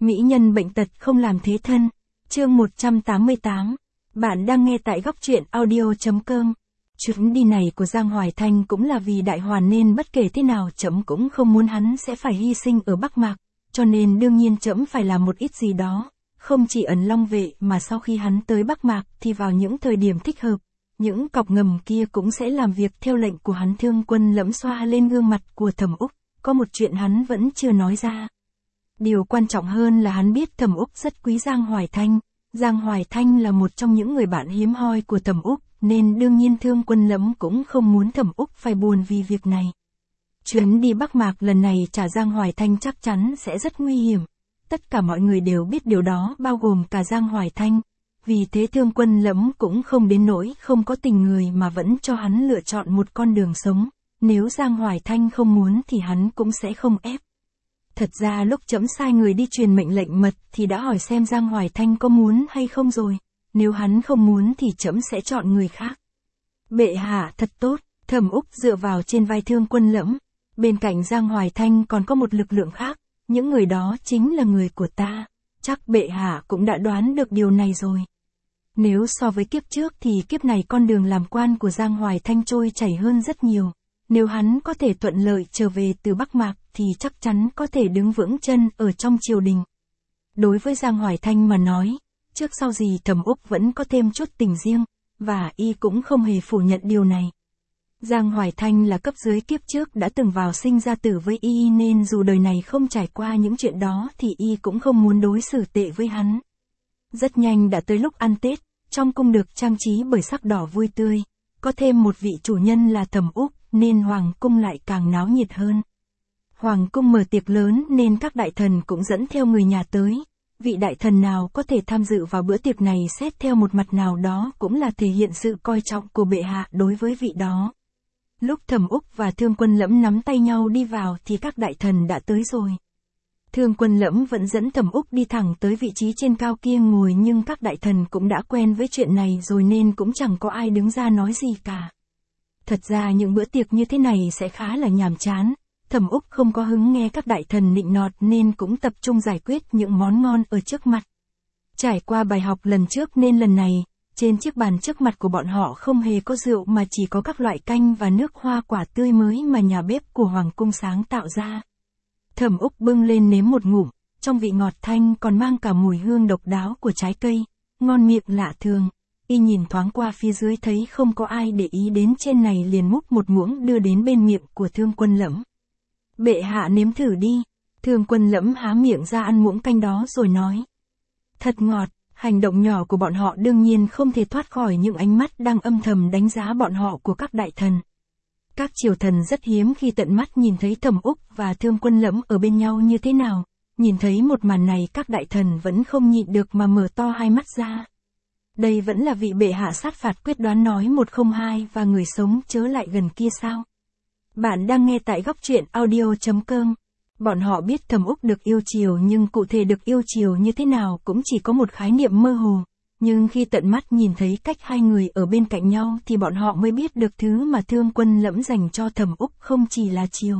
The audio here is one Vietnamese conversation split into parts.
Mỹ nhân bệnh tật không làm thế thân. Chương 188. Bạn đang nghe tại góc truyện audio.com. Chuyến đi này của Giang Hoài Thanh cũng là vì Đại Hoàn nên bất kể thế nào trẫm cũng không muốn hắn sẽ phải hy sinh ở Bắc Mạc, cho nên đương nhiên trẫm phải làm một ít gì đó, không chỉ ẩn Long Vệ mà sau khi hắn tới Bắc Mạc thì vào những thời điểm thích hợp, những cọc ngầm kia cũng sẽ làm việc theo lệnh của hắn. Thương Quân Lẫm xoa lên gương mặt của Thẩm Úc, có một chuyện hắn vẫn chưa nói ra. Điều quan trọng hơn là hắn biết Thẩm Úc rất quý Giang Hoài Thanh. Giang Hoài Thanh là một trong những người bạn hiếm hoi của Thẩm Úc, nên đương nhiên Thương Quân Lẫm cũng không muốn Thẩm Úc phải buồn vì việc này. Chuyến đi Bắc Mạc lần này trả Giang Hoài Thanh chắc chắn sẽ rất nguy hiểm. Tất cả mọi người đều biết điều đó, bao gồm cả Giang Hoài Thanh. Vì thế Thương Quân Lẫm cũng không đến nỗi không có tình người mà vẫn cho hắn lựa chọn một con đường sống. Nếu Giang Hoài Thanh không muốn thì hắn cũng sẽ không ép. Thật ra lúc trẫm sai người đi truyền mệnh lệnh mật thì đã hỏi xem Giang Hoài Thanh có muốn hay không rồi. Nếu hắn không muốn thì trẫm sẽ chọn người khác. Bệ hạ thật tốt. Thẩm Úc dựa vào trên vai Thương Quân Lẫm. Bên cạnh Giang Hoài Thanh còn có một lực lượng khác. Những người đó chính là người của ta. Chắc bệ hạ cũng đã đoán được điều này rồi. Nếu so với kiếp trước thì kiếp này con đường làm quan của Giang Hoài Thanh trôi chảy hơn rất nhiều. Nếu hắn có thể thuận lợi trở về từ Bắc Mạc thì chắc chắn có thể đứng vững chân ở trong triều đình. Đối với Giang Hoài Thanh mà nói, trước sau gì Thẩm Úc vẫn có thêm chút tình riêng, và y cũng không hề phủ nhận điều này. Giang Hoài Thanh là cấp dưới kiếp trước đã từng vào sinh ra tử với y nên dù đời này không trải qua những chuyện đó thì y cũng không muốn đối xử tệ với hắn. Rất nhanh đã tới lúc ăn Tết, trong cung được trang trí bởi sắc đỏ vui tươi, có thêm một vị chủ nhân là Thẩm Úc nên Hoàng cung lại càng náo nhiệt hơn. Hoàng cung mở tiệc lớn nên các đại thần cũng dẫn theo người nhà tới. Vị đại thần nào có thể tham dự vào bữa tiệc này xét theo một mặt nào đó cũng là thể hiện sự coi trọng của bệ hạ đối với vị đó. Lúc Thẩm Úc và Thương Quân Lẫm nắm tay nhau đi vào thì các đại thần đã tới rồi. Thương Quân Lẫm vẫn dẫn Thẩm Úc đi thẳng tới vị trí trên cao kia ngồi, nhưng các đại thần cũng đã quen với chuyện này rồi nên cũng chẳng có ai đứng ra nói gì cả. Thật ra những bữa tiệc như thế này sẽ khá là nhàm chán. Thẩm Úc không có hứng nghe các đại thần nịnh nọt nên cũng tập trung giải quyết những món ngon ở trước mặt. Trải qua bài học lần trước nên lần này, trên chiếc bàn trước mặt của bọn họ không hề có rượu mà chỉ có các loại canh và nước hoa quả tươi mới mà nhà bếp của Hoàng cung sáng tạo ra. Thẩm Úc bưng lên nếm một ngụm, trong vị ngọt thanh còn mang cả mùi hương độc đáo của trái cây, ngon miệng lạ thường. Y nhìn thoáng qua phía dưới thấy không có ai để ý đến trên này liền múc một muỗng đưa đến bên miệng của Thương Quân Lẫm. Bệ hạ nếm thử đi. Thương Quân Lẫm há miệng ra ăn muỗng canh đó rồi nói. Thật ngọt. Hành động nhỏ của bọn họ đương nhiên không thể thoát khỏi những ánh mắt đang âm thầm đánh giá bọn họ của các đại thần. Các triều thần rất hiếm khi tận mắt nhìn thấy Thẩm Úc và Thương Quân Lẫm ở bên nhau như thế nào. Nhìn thấy một màn này các đại thần vẫn không nhịn được mà mở to hai mắt ra. Đây vẫn là vị bệ hạ sát phạt quyết đoán nói 102 và người sống chớ lại gần kia sao? Bạn đang nghe tại góc truyện audio.com. Bọn họ biết Thẩm Úc được yêu chiều nhưng cụ thể được yêu chiều như thế nào cũng chỉ có một khái niệm mơ hồ. Nhưng khi tận mắt nhìn thấy cách hai người ở bên cạnh nhau thì bọn họ mới biết được thứ mà Thương Quân Lẫm dành cho Thẩm Úc không chỉ là chiều.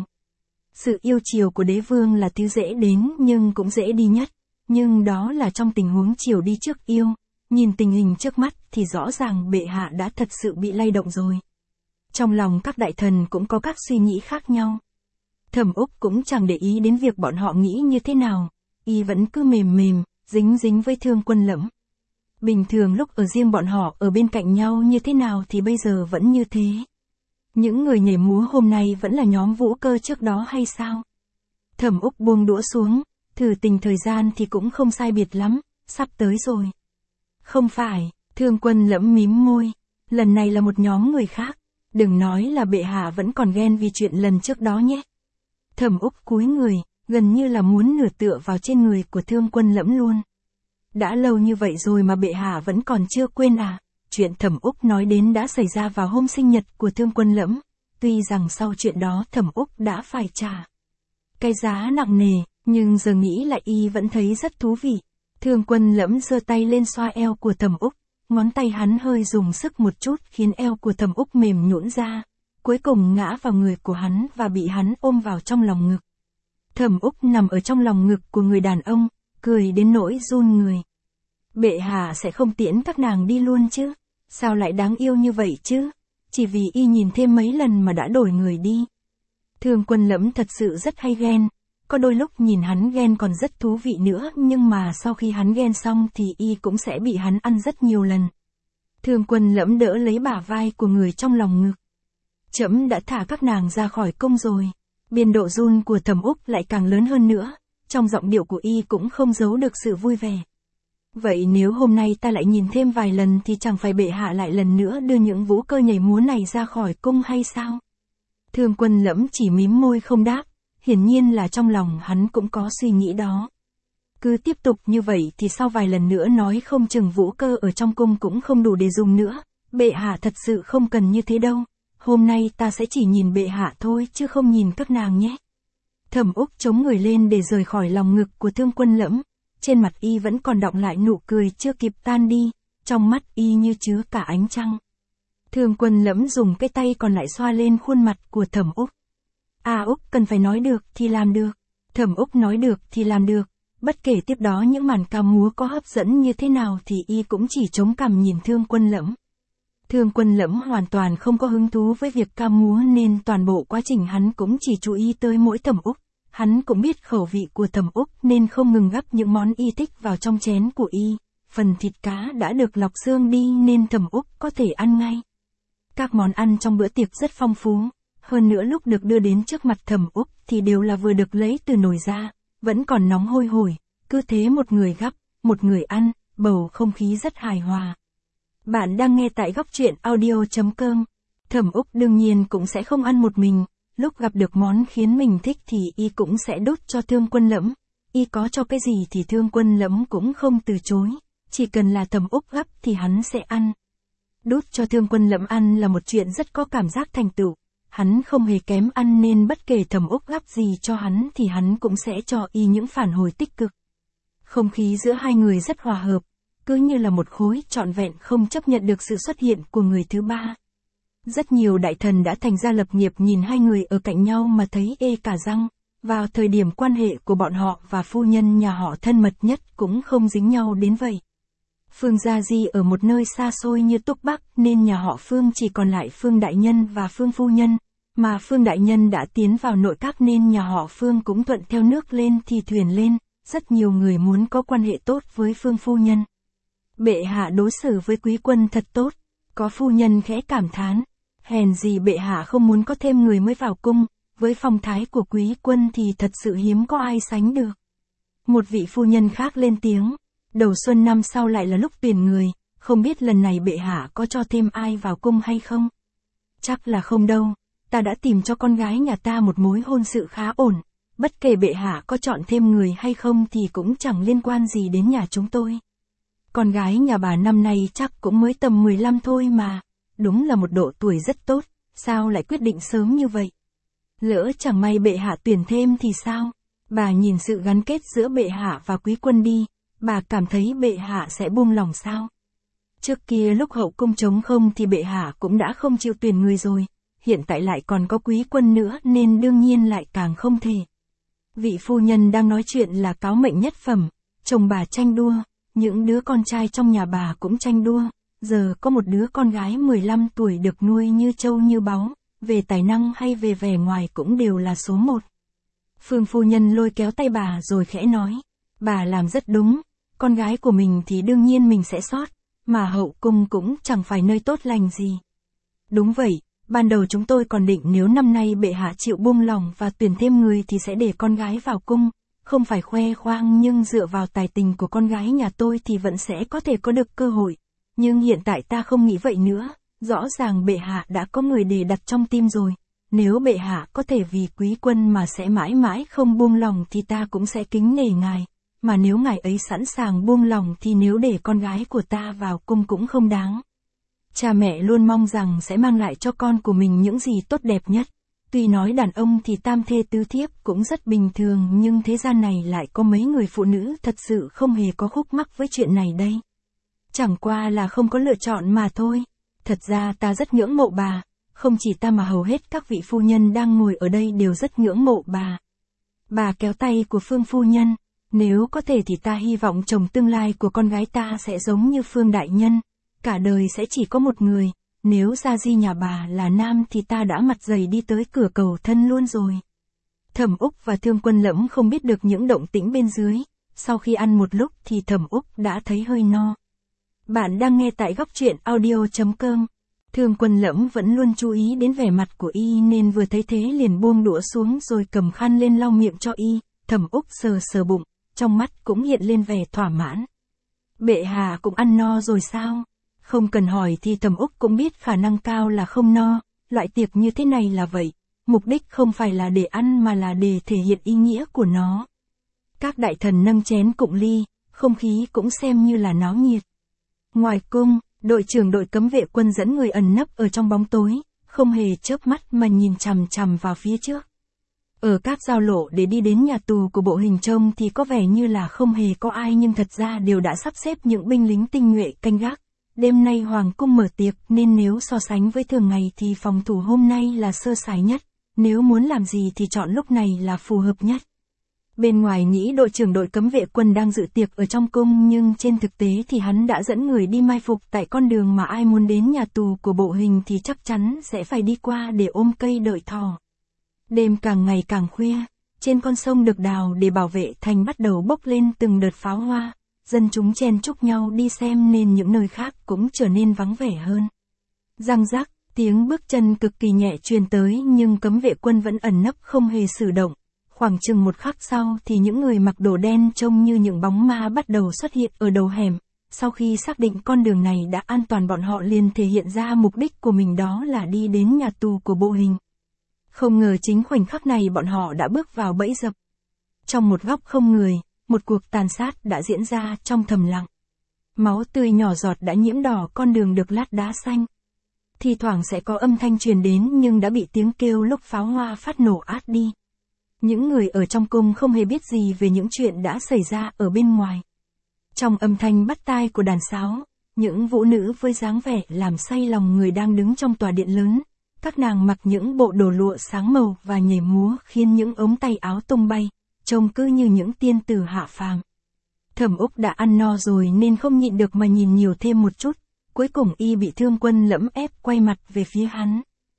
Sự yêu chiều của đế vương là thứ dễ đến nhưng cũng dễ đi nhất. Nhưng đó là trong tình huống chiều đi trước yêu. Nhìn tình hình trước mắt thì rõ ràng bệ hạ đã thật sự bị lay động rồi. Trong lòng các đại thần cũng có các suy nghĩ khác nhau. Thẩm Úc cũng chẳng để ý đến việc bọn họ nghĩ như thế nào. Y vẫn cứ mềm mềm, dính dính với Thương Quân Lẫm. Bình thường lúc ở riêng bọn họ ở bên cạnh nhau như thế nào thì bây giờ vẫn như thế. Những người nhảy múa hôm nay vẫn là nhóm Vũ Cơ trước đó hay sao? Thẩm Úc buông đũa xuống, thử tình thời gian thì cũng không sai biệt lắm, sắp tới rồi. Không phải, Thương Quân Lẫm mím môi, lần này là một nhóm người khác, đừng nói là bệ hạ vẫn còn ghen vì chuyện lần trước đó nhé. Thẩm Úc cúi người, gần như là muốn nửa tựa vào trên người của Thương Quân Lẫm luôn. Đã lâu như vậy rồi mà bệ hạ vẫn còn chưa quên à? Chuyện Thẩm Úc nói đến đã xảy ra vào hôm sinh nhật của Thương Quân Lẫm, tuy rằng sau chuyện đó Thẩm Úc đã phải trả cái giá nặng nề, nhưng giờ nghĩ lại y vẫn thấy rất thú vị. Thương Quân Lẫm giơ tay lên xoa eo của Thẩm Úc, ngón tay hắn hơi dùng sức một chút khiến eo của Thẩm Úc mềm nhũn ra, cuối cùng ngã vào người của hắn và bị hắn ôm vào trong lòng ngực. Thẩm Úc nằm ở trong lòng ngực của người đàn ông, cười đến nỗi run người. Bệ hạ sẽ không tiễn các nàng đi luôn chứ? Sao lại đáng yêu như vậy chứ? Chỉ vì y nhìn thêm mấy lần mà đã đổi người đi. Thương Quân Lẫm thật sự rất hay ghen. Có đôi lúc nhìn hắn ghen còn rất thú vị nữa, nhưng mà sau khi hắn ghen xong thì y cũng sẽ bị hắn ăn rất nhiều lần. Thương Quân Lẫm đỡ lấy bả vai của người trong lòng ngực. Trẫm đã thả các nàng ra khỏi cung rồi. Biên độ run của Thẩm Úc lại càng lớn hơn nữa, trong giọng điệu của y cũng không giấu được sự vui vẻ. Vậy nếu hôm nay ta lại nhìn thêm vài lần thì chẳng phải bệ hạ lại lần nữa đưa những vũ cơ nhảy múa này ra khỏi cung hay sao? Thương Quân Lẫm chỉ mím môi không đáp, hiển nhiên là trong lòng hắn cũng có suy nghĩ đó. Cứ tiếp tục như vậy thì sau vài lần nữa nói không chừng vũ cơ ở trong cung cũng không đủ để dùng nữa, bệ hạ thật sự không cần như thế đâu. Hôm nay ta sẽ chỉ nhìn bệ hạ thôi chứ không nhìn các nàng nhé. Thẩm Úc chống người lên để rời khỏi lòng ngực của Thương Quân Lẫm. Trên mặt y vẫn còn đọng lại nụ cười chưa kịp tan đi, trong mắt y như chứa cả ánh trăng. Thương Quân Lẫm dùng cái tay còn lại xoa lên khuôn mặt của Thẩm Úc. Úc cần phải nói được thì làm được. Thẩm Úc nói được thì làm được. Bất kể tiếp đó những màn ca múa có hấp dẫn như thế nào thì y cũng chỉ chống cằm nhìn Thương Quân Lẫm. Thương Quân Lẫm hoàn toàn không có hứng thú với việc ca múa nên toàn bộ quá trình hắn cũng chỉ chú ý tới mỗi Thẩm Úc. Hắn cũng biết khẩu vị của Thẩm Úc nên không ngừng gắp những món y thích vào trong chén của y. Phần thịt cá đã được lọc xương đi nên Thẩm Úc có thể ăn ngay. Các món ăn trong bữa tiệc rất phong phú. Hơn nữa lúc được đưa đến trước mặt Thẩm Úc thì đều là vừa được lấy từ nồi ra, vẫn còn nóng hôi hổi. Cứ thế một người gắp, một người ăn, bầu không khí rất hài hòa. Bạn đang nghe tại góc truyện audio.com. Thẩm Úc đương nhiên cũng sẽ không ăn một mình. Lúc gặp được món khiến mình thích thì y cũng sẽ đút cho Thương Quân Lẫm. Y có cho cái gì thì Thương Quân Lẫm cũng không từ chối. Chỉ cần là Thẩm Úc gắp thì hắn sẽ ăn. Đút cho Thương Quân Lẫm ăn là một chuyện rất có cảm giác thành tựu. Hắn không hề kém ăn nên bất kể Thẩm Úc gắp gì cho hắn thì hắn cũng sẽ cho y những phản hồi tích cực. Không khí giữa hai người rất hòa hợp, cứ như là một khối trọn vẹn không chấp nhận được sự xuất hiện của người thứ ba. Rất nhiều đại thần đã thành ra lập nghiệp nhìn hai người ở cạnh nhau mà thấy ê cả răng. Vào thời điểm quan hệ của bọn họ và phu nhân nhà họ thân mật nhất cũng không dính nhau đến vậy. Phương Gia Di ở một nơi xa xôi như Túc Bắc nên nhà họ Phương chỉ còn lại Phương Đại Nhân và Phương Phu Nhân, mà Phương Đại Nhân đã tiến vào nội các nên nhà họ Phương cũng thuận theo nước lên thì thuyền lên, rất nhiều người muốn có quan hệ tốt với Phương Phu Nhân. Bệ hạ đối xử với quý quân thật tốt, có phu nhân khẽ cảm thán, hèn gì bệ hạ không muốn có thêm người mới vào cung, với phong thái của quý quân thì thật sự hiếm có ai sánh được. Một vị phu nhân khác lên tiếng, đầu xuân năm sau lại là lúc tuyển người, không biết lần này bệ hạ có cho thêm ai vào cung hay không? Chắc là không đâu, ta đã tìm cho con gái nhà ta một mối hôn sự khá ổn, bất kể bệ hạ có chọn thêm người hay không thì cũng chẳng liên quan gì đến nhà chúng tôi. Con gái nhà bà năm nay chắc cũng mới tầm 15 thôi mà, đúng là một độ tuổi rất tốt, sao lại quyết định sớm như vậy? Lỡ chẳng may bệ hạ tuyển thêm thì sao? Bà nhìn sự gắn kết giữa bệ hạ và quý quân đi, bà cảm thấy bệ hạ sẽ buông lòng sao? Trước kia lúc hậu cung trống không thì bệ hạ cũng đã không chịu tuyển người rồi, hiện tại lại còn có quý quân nữa nên đương nhiên lại càng không thể. Vị phu nhân đang nói chuyện là cáo mệnh nhất phẩm, chồng bà tranh đua, những đứa con trai trong nhà bà cũng tranh đua, giờ có một đứa con gái 15 tuổi được nuôi như trâu như báu, về tài năng hay về vẻ ngoài cũng đều là số 1. Phương phu nhân lôi kéo tay bà rồi khẽ nói, bà làm rất đúng, con gái của mình thì đương nhiên mình sẽ sót, mà hậu cung cũng chẳng phải nơi tốt lành gì. Đúng vậy, ban đầu chúng tôi còn định nếu năm nay bệ hạ chịu buông lòng và tuyển thêm người thì sẽ để con gái vào cung, không phải khoe khoang nhưng dựa vào tài tình của con gái nhà tôi thì vẫn sẽ có thể có được cơ hội. Nhưng hiện tại ta không nghĩ vậy nữa, rõ ràng bệ hạ đã có người để đặt trong tim rồi. Nếu bệ hạ có thể vì quý quân mà sẽ mãi mãi không buông lòng thì ta cũng sẽ kính nể ngài. Mà nếu ngài ấy sẵn sàng buông lòng thì nếu để con gái của ta vào cung cũng không đáng. Cha mẹ luôn mong rằng sẽ mang lại cho con của mình những gì tốt đẹp nhất. Tuy nói đàn ông thì tam thê tứ thiếp cũng rất bình thường nhưng thế gian này lại có mấy người phụ nữ thật sự không hề có khúc mắc với chuyện này đây. Chẳng qua là không có lựa chọn mà thôi. Thật ra ta rất ngưỡng mộ bà, không chỉ ta mà hầu hết các vị phu nhân đang ngồi ở đây đều rất ngưỡng mộ bà. Bà kéo tay của Phương phu nhân, Nếu có thể thì ta hy vọng chồng tương lai của con gái ta sẽ giống như Phương đại nhân, cả đời sẽ chỉ có một người, nếu Gia Di nhà bà là nam thì ta đã mặt dày đi tới cửa cầu thân luôn rồi. Thẩm Úc và Thương Quân Lẫm không biết được những động tĩnh bên dưới, sau khi ăn một lúc thì Thẩm Úc đã thấy hơi no. Bạn đang nghe tại góc truyện audio.com. Thương Quân Lẫm vẫn luôn chú ý đến vẻ mặt của y nên vừa thấy thế liền buông đũa xuống rồi cầm khăn lên lau miệng cho y. Thẩm Úc sờ sờ bụng, trong mắt cũng hiện lên vẻ thỏa mãn. Bệ hạ cũng ăn no rồi sao? Không cần hỏi thì Thẩm Úc cũng biết khả năng cao là không no, loại tiệc như thế này là vậy. Mục đích không phải là để ăn mà là để thể hiện ý nghĩa của nó. Các đại thần nâng chén cụng ly, không khí cũng xem như là náo nhiệt. Ngoài cung, đội trưởng đội cấm vệ quân dẫn người ẩn nấp ở trong bóng tối, không hề chớp mắt mà nhìn chằm chằm vào phía trước. Ở các giao lộ để đi đến nhà tù của Bộ Hình trông thì có vẻ như là không hề có ai nhưng thật ra đều đã sắp xếp những binh lính tinh nhuệ canh gác. Đêm nay Hoàng cung mở tiệc nên nếu so sánh với thường ngày thì phòng thủ hôm nay là sơ sài nhất, nếu muốn làm gì thì chọn lúc này là phù hợp nhất. Bên ngoài nghĩ đội trưởng đội cấm vệ quân đang dự tiệc ở trong cung nhưng trên thực tế thì hắn đã dẫn người đi mai phục tại con đường mà ai muốn đến nhà tù của Bộ Hình thì chắc chắn sẽ phải đi qua để ôm cây đợi thỏ. Đêm càng ngày càng khuya, trên con sông được đào để bảo vệ thành bắt đầu bốc lên từng đợt pháo hoa, dân chúng chen chúc nhau đi xem nên những nơi khác cũng trở nên vắng vẻ hơn. Răng rắc, tiếng bước chân cực kỳ nhẹ truyền tới nhưng cấm vệ quân vẫn ẩn nấp không hề sử động. Khoảng chừng một khắc sau thì những người mặc đồ đen trông như những bóng ma bắt đầu xuất hiện ở đầu hẻm. Sau khi xác định con đường này đã an toàn bọn họ liền thể hiện ra mục đích của mình đó là đi đến nhà tù của Bộ Hình. Không ngờ chính khoảnh khắc này bọn họ đã bước vào bẫy dập. Trong một góc không người, một cuộc tàn sát đã diễn ra trong thầm lặng. Máu tươi nhỏ giọt đã nhiễm đỏ con đường được lát đá xanh. Thi thoảng sẽ có âm thanh truyền đến nhưng đã bị tiếng kêu lúc pháo hoa phát nổ át đi. Những người ở trong cung không hề biết gì về những chuyện đã xảy ra ở bên ngoài. Trong âm thanh bắt tai của đàn sáo, những vũ nữ với dáng vẻ làm say lòng người đang đứng trong tòa điện lớn. Các nàng mặc những bộ đồ lụa sáng màu và nhảy múa khiến những ống tay áo tung bay, trông cứ như những tiên tử hạ phàm. Thẩm Úc đã ăn no rồi nên không nhịn được mà nhìn nhiều thêm một chút, cuối cùng y bị Thương Quân Lẫm ép quay mặt về phía hắn.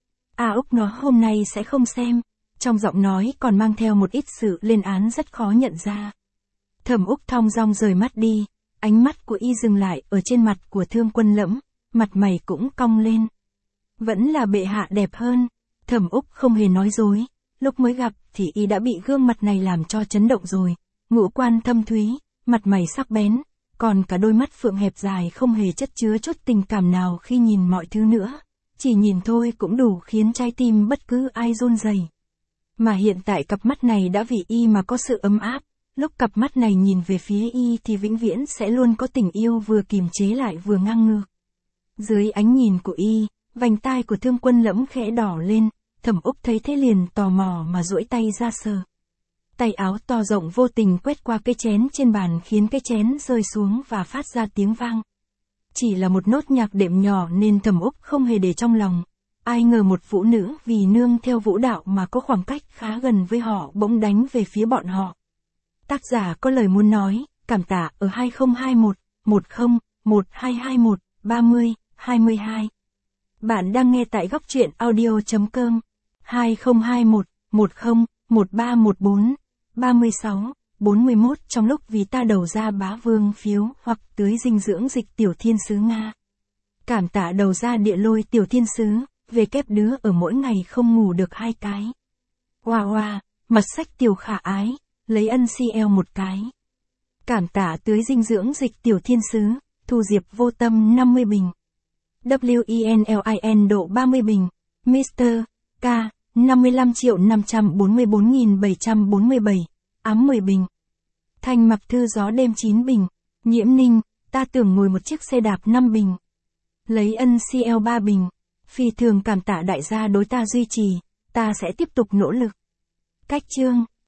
Úc nó hôm nay sẽ không xem, trong giọng nói còn mang theo một ít sự lên án rất khó nhận ra. Thẩm Úc thong dong rời mắt đi, ánh mắt của y dừng lại ở trên mặt của Thương Quân Lẫm, mặt mày cũng cong lên. Vẫn là bệ hạ đẹp hơn. Thẩm Úc không hề nói dối, lúc mới gặp thì y đã bị gương mặt này làm cho chấn động rồi, ngũ quan thâm thúy, mặt mày sắc bén, còn cả đôi mắt phượng hẹp dài không hề chất chứa chút tình cảm nào khi nhìn mọi thứ nữa, chỉ nhìn thôi cũng đủ khiến trái tim bất cứ ai run rẩy. Mà hiện tại cặp mắt này đã vì y mà có sự ấm áp, lúc cặp mắt này nhìn về phía y thì vĩnh viễn sẽ luôn có tình yêu vừa kiềm chế lại vừa ngang ngược. Dưới ánh nhìn của y, vành tai của Thương Quân Lẫm khẽ đỏ lên, Thẩm Úc thấy thế liền tò mò mà duỗi tay ra sờ. Tay áo to rộng vô tình quét qua cái chén trên bàn khiến cái chén rơi xuống và phát ra tiếng vang. Chỉ là một nốt nhạc đệm nhỏ nên Thẩm Úc không hề để trong lòng. Ai ngờ một phụ nữ vì nương theo vũ đạo mà có khoảng cách khá gần với họ bỗng đánh về phía bọn họ. Tác giả có lời muốn nói, cảm tạ ở 2021 10 1221 30 22. Bạn đang nghe tại góc truyện audio.com. 2021 10 1314 36 41 trong lúc vì ta đầu ra bá vương phiếu hoặc tưới dinh dưỡng dịch tiểu thiên sứ Nga. Cảm tạ đầu ra địa lôi tiểu thiên sứ, về kép đứa ở mỗi ngày không ngủ được 2 cái. Wow, mật sách tiểu khả ái, lấy ân CL 1 cái. Cảm tạ tưới dinh dưỡng dịch tiểu thiên sứ, Thu Diệp vô tâm 50 bình. WINLIN độ 30 bình, Mr. K, 55.544.747, ám 10 bình. Thanh Mặc Thư gió đêm 9 bình, Nhiễm Ninh, ta tưởng ngồi một chiếc xe đạp 5 bình. Lấy ân CL 3 bình, phi thường cảm tạ đại gia đối ta duy trì, ta sẽ tiếp tục nỗ lực. Cách chương.